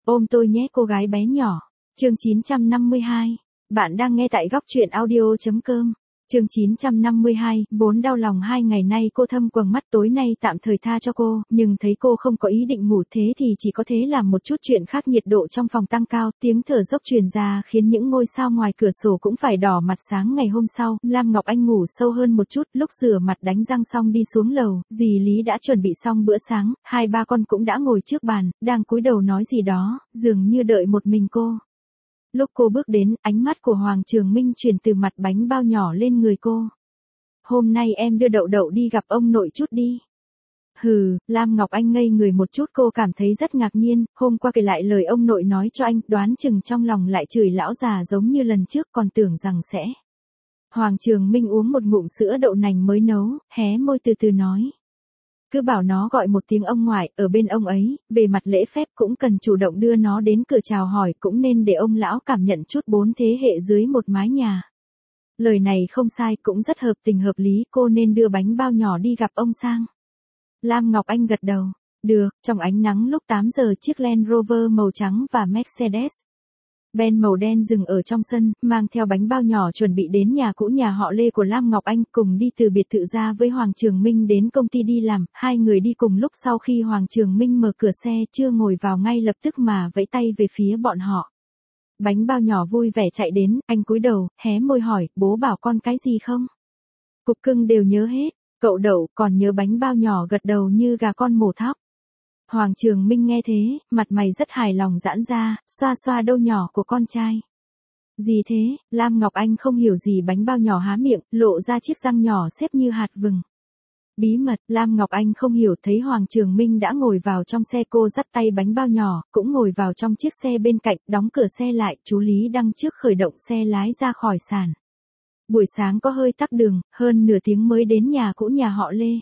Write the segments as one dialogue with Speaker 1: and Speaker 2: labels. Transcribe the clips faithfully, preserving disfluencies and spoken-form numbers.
Speaker 1: Ôm tôi nhé cô gái bé nhỏ. Chương chín trăm năm mươi hai. Bạn đang nghe tại góc truyện audio.com. Chương chín trăm năm mươi hai, vốn đau lòng hai ngày nay cô thâm quầng mắt, tối nay tạm thời tha cho cô, nhưng thấy cô không có ý định ngủ thế thì chỉ có thế làm một chút chuyện khác. Nhiệt độ trong phòng tăng cao, tiếng thở dốc truyền ra khiến những ngôi sao ngoài cửa sổ cũng phải đỏ mặt. Sáng ngày hôm sau, Lam Ngọc Anh ngủ sâu hơn một chút, lúc rửa mặt đánh răng xong đi xuống lầu, dì Lý đã chuẩn bị xong bữa sáng, hai ba con cũng đã ngồi trước bàn, đang cúi đầu nói gì đó, dường như đợi một mình cô. Lúc cô bước đến, ánh mắt của Hoàng Trường Minh chuyển từ mặt bánh bao nhỏ lên người cô. Hôm nay em đưa Đậu Đậu đi gặp ông nội chút đi. Hừ, Lam Ngọc Anh ngây người một chút, cô cảm thấy rất ngạc nhiên, hôm qua kể lại lời ông nội nói cho anh, đoán chừng trong lòng lại chửi lão già giống như lần trước, còn tưởng rằng sẽ. Hoàng Trường Minh uống một ngụm sữa đậu nành mới nấu, hé môi từ từ nói. Cứ bảo nó gọi một tiếng ông ngoại, ở bên ông ấy, về mặt lễ phép cũng cần chủ động đưa nó đến cửa chào hỏi, cũng nên để ông lão cảm nhận chút bốn thế hệ dưới một mái nhà. Lời này không sai, cũng rất hợp tình hợp lý, cô nên đưa bánh bao nhỏ đi gặp ông Sang. Lam Ngọc Anh gật đầu. Được. Trong ánh nắng lúc tám giờ, chiếc Land Rover màu trắng và Mercedes Benz màu đen dừng ở trong sân, mang theo bánh bao nhỏ chuẩn bị đến nhà cũ nhà họ Lê của Lam Ngọc Anh, cùng đi từ biệt thự ra với Hoàng Trường Minh đến công ty đi làm. Hai người đi cùng lúc, sau khi Hoàng Trường Minh mở cửa xe, chưa ngồi vào ngay lập tức mà vẫy tay về phía bọn họ. Bánh bao nhỏ vui vẻ chạy đến, anh cúi đầu, hé môi hỏi, bố bảo con cái gì không? Cục cưng đều nhớ hết. Cậu Đậu còn nhớ bánh bao nhỏ gật đầu như gà con mổ thóc. Hoàng Trường Minh nghe thế, mặt mày rất hài lòng giãn ra, xoa xoa đâu nhỏ của con trai. Gì thế? Lam Ngọc Anh không hiểu gì. Bánh bao nhỏ há miệng, lộ ra chiếc răng nhỏ xếp như hạt vừng. Bí mật. Lam Ngọc Anh không hiểu. Thấy Hoàng Trường Minh đã ngồi vào trong xe, cô dắt tay bánh bao nhỏ, cũng ngồi vào trong chiếc xe bên cạnh, đóng cửa xe lại. Chú Lý đang trước khởi động xe lái ra khỏi sàn. Buổi sáng có hơi tắc đường, hơn nửa tiếng mới đến nhà cũ nhà họ Lê.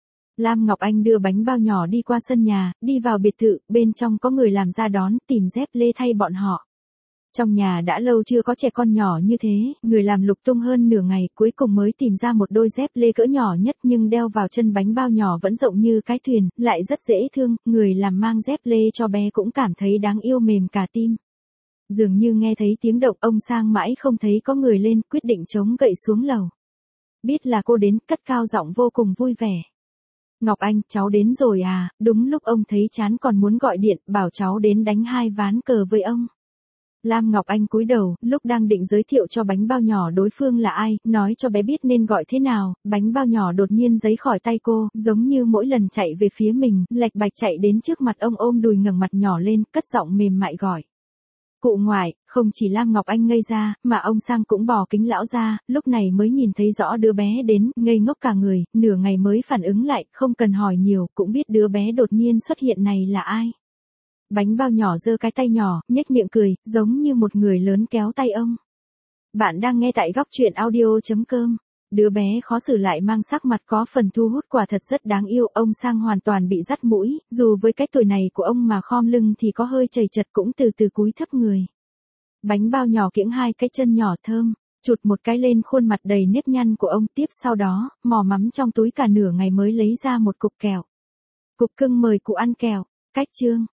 Speaker 1: Lam Ngọc Anh đưa bánh bao nhỏ đi qua sân nhà, đi vào biệt thự, bên trong có người làm ra đón, tìm dép lê thay bọn họ. Trong nhà đã lâu chưa có trẻ con nhỏ như thế, người làm lục tung hơn nửa ngày, cuối cùng mới tìm ra một đôi dép lê cỡ nhỏ nhất, nhưng đeo vào chân bánh bao nhỏ vẫn rộng như cái thuyền, lại rất dễ thương, người làm mang dép lê cho bé cũng cảm thấy đáng yêu, mềm cả tim. Dường như nghe thấy tiếng động, ông Sang mãi không thấy có người lên, quyết định chống gậy xuống lầu. Biết là cô đến, cất cao giọng vô cùng vui vẻ. Ngọc Anh, cháu đến rồi à? Đúng lúc ông thấy chán còn muốn gọi điện, bảo cháu đến đánh hai ván cờ với ông. Lam Ngọc Anh cúi đầu, lúc đang định giới thiệu cho bánh bao nhỏ đối phương là ai, nói cho bé biết nên gọi thế nào, bánh bao nhỏ đột nhiên giấy khỏi tay cô, giống như mỗi lần chạy về phía mình, lạch bạch chạy đến trước mặt ông, ôm đùi ngẩng mặt nhỏ lên, cất giọng mềm mại gọi. Cụ ngoại. Không chỉ Lam Ngọc Anh ngây ra, mà ông Sang cũng bỏ kính lão ra, lúc này mới nhìn thấy rõ đứa bé đến, ngây ngốc cả người, nửa ngày mới phản ứng lại, không cần hỏi nhiều, cũng biết đứa bé đột nhiên xuất hiện này là ai. Bánh bao nhỏ giơ cái tay nhỏ, nhếch miệng cười, giống như một người lớn kéo tay ông. Bạn đang nghe tại góc truyện audio.com. Đứa bé khó xử lại mang sắc mặt có phần thu hút, quả thật rất đáng yêu. Ông Sang hoàn toàn bị dắt mũi, dù với cái tuổi này của ông mà khom lưng thì có hơi chầy chật, cũng từ từ cúi thấp người. Bánh bao nhỏ kiễng hai cái chân nhỏ thơm, chụt một cái lên khuôn mặt đầy nếp nhăn của ông, tiếp sau đó, mò mắm trong túi cả nửa ngày mới lấy ra một cục kẹo. Cục cưng mời cụ ăn kẹo. Cách chương.